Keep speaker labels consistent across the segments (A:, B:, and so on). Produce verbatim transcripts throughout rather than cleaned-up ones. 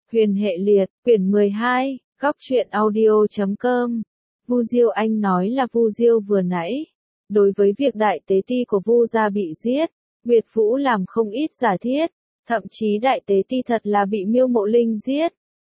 A: Huyền hệ liệt, quyển mười hai, góc truyện audio chấm com. Vu Diêu Anh nói là Vu Diêu vừa nãy. Đối với việc đại tế ti của Vu gia bị giết, Nguyệt Vũ làm không ít giả thiết, thậm chí đại tế ti thật là bị Miêu Mộ Linh giết.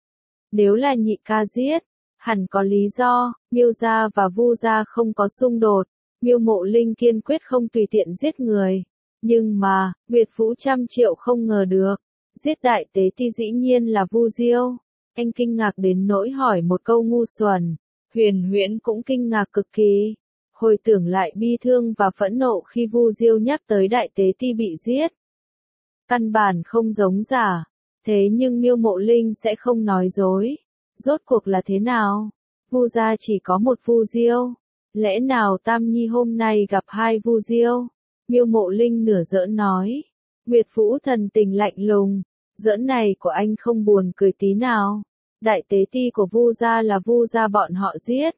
A: Nếu là nhị ca giết, hẳn có lý do, Miêu gia và Vu gia không có xung đột, Miêu Mộ Linh kiên quyết không tùy tiện giết người. Nhưng mà, Nguyệt Vũ trăm triệu không ngờ được, giết đại tế ti dĩ nhiên là Vu Diêu. Anh kinh ngạc đến nỗi hỏi một câu ngu xuẩn. Huyền Huyễn cũng kinh ngạc cực kỳ. Hồi tưởng lại bi thương và phẫn nộ khi Vu Diêu nhắc tới đại tế ti bị giết. Căn bản không giống giả. Thế nhưng Miêu Mộ Linh sẽ không nói dối. Rốt cuộc là thế nào? Vu gia chỉ có một Vu Diêu. Lẽ nào Tam Nhi hôm nay gặp hai Vu Diêu? Miêu Mộ Linh nửa giỡn nói. Nguyệt Vũ thần tình lạnh lùng. Giỡn này của anh không buồn cười tí nào. Đại tế ti của Vu gia là Vu gia bọn họ giết.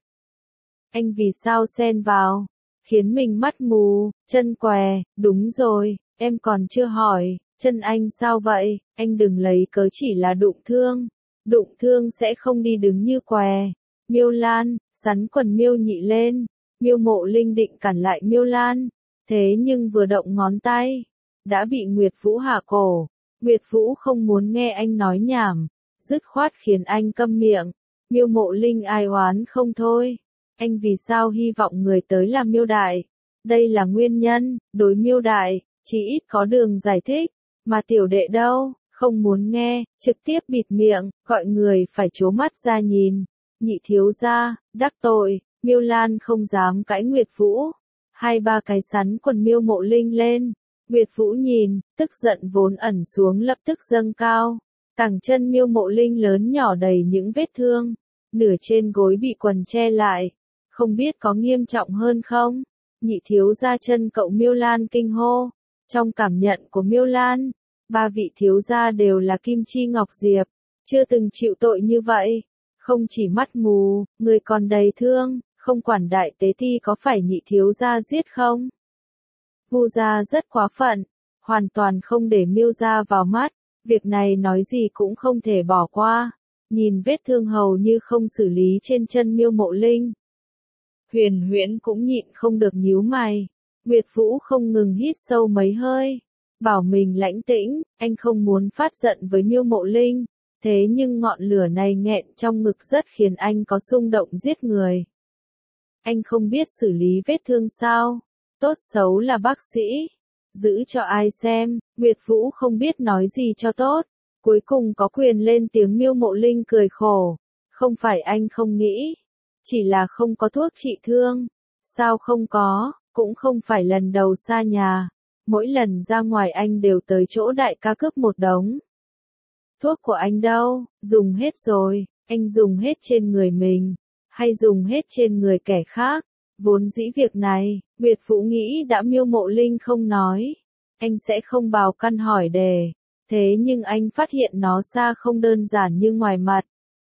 A: Anh vì sao xen vào? Khiến mình mắt mù, chân què, đúng rồi, em còn chưa hỏi, chân anh sao vậy? Anh đừng lấy cớ chỉ là đụng thương. Đụng thương sẽ không đi đứng như què. Miêu Lan, sắn quần Miêu Nhị lên. Miêu Mộ Linh định cản lại Miêu Lan. Thế nhưng vừa động ngón tay, đã bị Nguyệt Vũ hạ cổ. Nguyệt Vũ không muốn nghe anh nói nhảm, dứt khoát khiến anh câm miệng. Miêu Mộ Linh ai oán không thôi. Anh vì sao hy vọng người tới là Miêu Đại? Đây là nguyên nhân, đối Miêu Đại, chỉ ít có đường giải thích. Mà tiểu đệ đâu, không muốn nghe, trực tiếp bịt miệng, gọi người phải trố mắt ra nhìn. Nhị thiếu gia, đắc tội, Miêu Lan không dám cãi Nguyệt Vũ. Hai ba cái sắn quần Miêu Mộ Linh lên. Nguyệt Vũ nhìn, tức giận vốn ẩn xuống lập tức dâng cao. Cẳng chân Miêu Mộ Linh lớn nhỏ đầy những vết thương. Nửa trên gối bị quần che lại. Không biết có nghiêm trọng hơn không? Nhị thiếu gia chân cậu Miêu Lan kinh hô. Trong cảm nhận của Miêu Lan, ba vị thiếu gia đều là kim chi ngọc diệp. Chưa từng chịu tội như vậy. Không chỉ mắt mù, người còn đầy thương. Không quản đại tế ti có phải nhị thiếu gia giết không? Vu gia rất quá phận, hoàn toàn không để Miêu gia vào mắt, việc này nói gì cũng không thể bỏ qua. Nhìn vết thương hầu như không xử lý trên chân Miêu Mộ Linh. Huyền Huyễn cũng nhịn không được nhíu mày. Nguyệt Vũ không ngừng hít sâu mấy hơi, bảo mình lãnh tĩnh, anh không muốn phát giận với Miêu Mộ Linh, thế nhưng ngọn lửa này nghẹn trong ngực rất khiến anh có xung động giết người. Anh không biết xử lý vết thương sao? Tốt xấu là bác sĩ. Giữ cho ai xem, Nguyệt Vũ không biết nói gì cho tốt. Cuối cùng có quyền lên tiếng. Miêu Mộ Linh cười khổ. Không phải anh không nghĩ. Chỉ là không có thuốc trị thương. Sao không có, cũng không phải lần đầu xa nhà. Mỗi lần ra ngoài anh đều tới chỗ đại ca cướp một đống. Thuốc của anh đâu, dùng hết rồi. Anh dùng hết trên người mình. Hay dùng hết trên người kẻ khác. Vốn dĩ việc này, Nguyệt Vũ nghĩ đã Miêu Mộ Linh không nói, anh sẽ không bào căn hỏi đề. Thế nhưng anh phát hiện nó xa không đơn giản như ngoài mặt.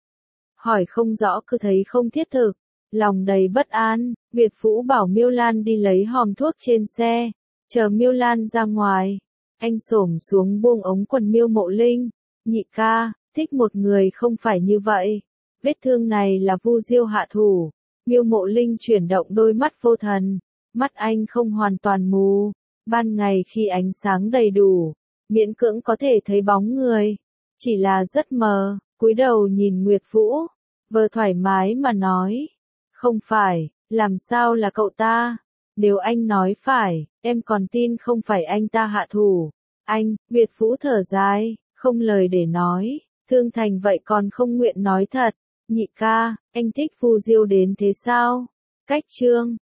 A: Hỏi không rõ cứ thấy không thiết thực, lòng đầy bất an, Nguyệt Vũ bảo Miêu Lan đi lấy hòm thuốc trên xe, chờ Miêu Lan ra ngoài. Anh xổm xuống buông ống quần Miêu Mộ Linh, nhị ca, thích một người không phải như vậy. Vết thương này là Vu Diêu hạ thủ. Miêu Mộ Linh chuyển động đôi mắt vô thần, mắt anh không hoàn toàn mù, ban ngày khi ánh sáng đầy đủ, miễn cưỡng có thể thấy bóng người, chỉ là rất mờ. Cúi đầu nhìn Nguyệt Vũ, vừa thoải mái mà nói, không phải, làm sao là cậu ta? Nếu anh nói phải, em còn tin không phải anh ta hạ thủ. Anh, Nguyệt Vũ thở dài, không lời để nói, thương thành vậy còn không nguyện nói thật. Nhị ca, anh thích Vu Diêu đến thế sao? Cách chương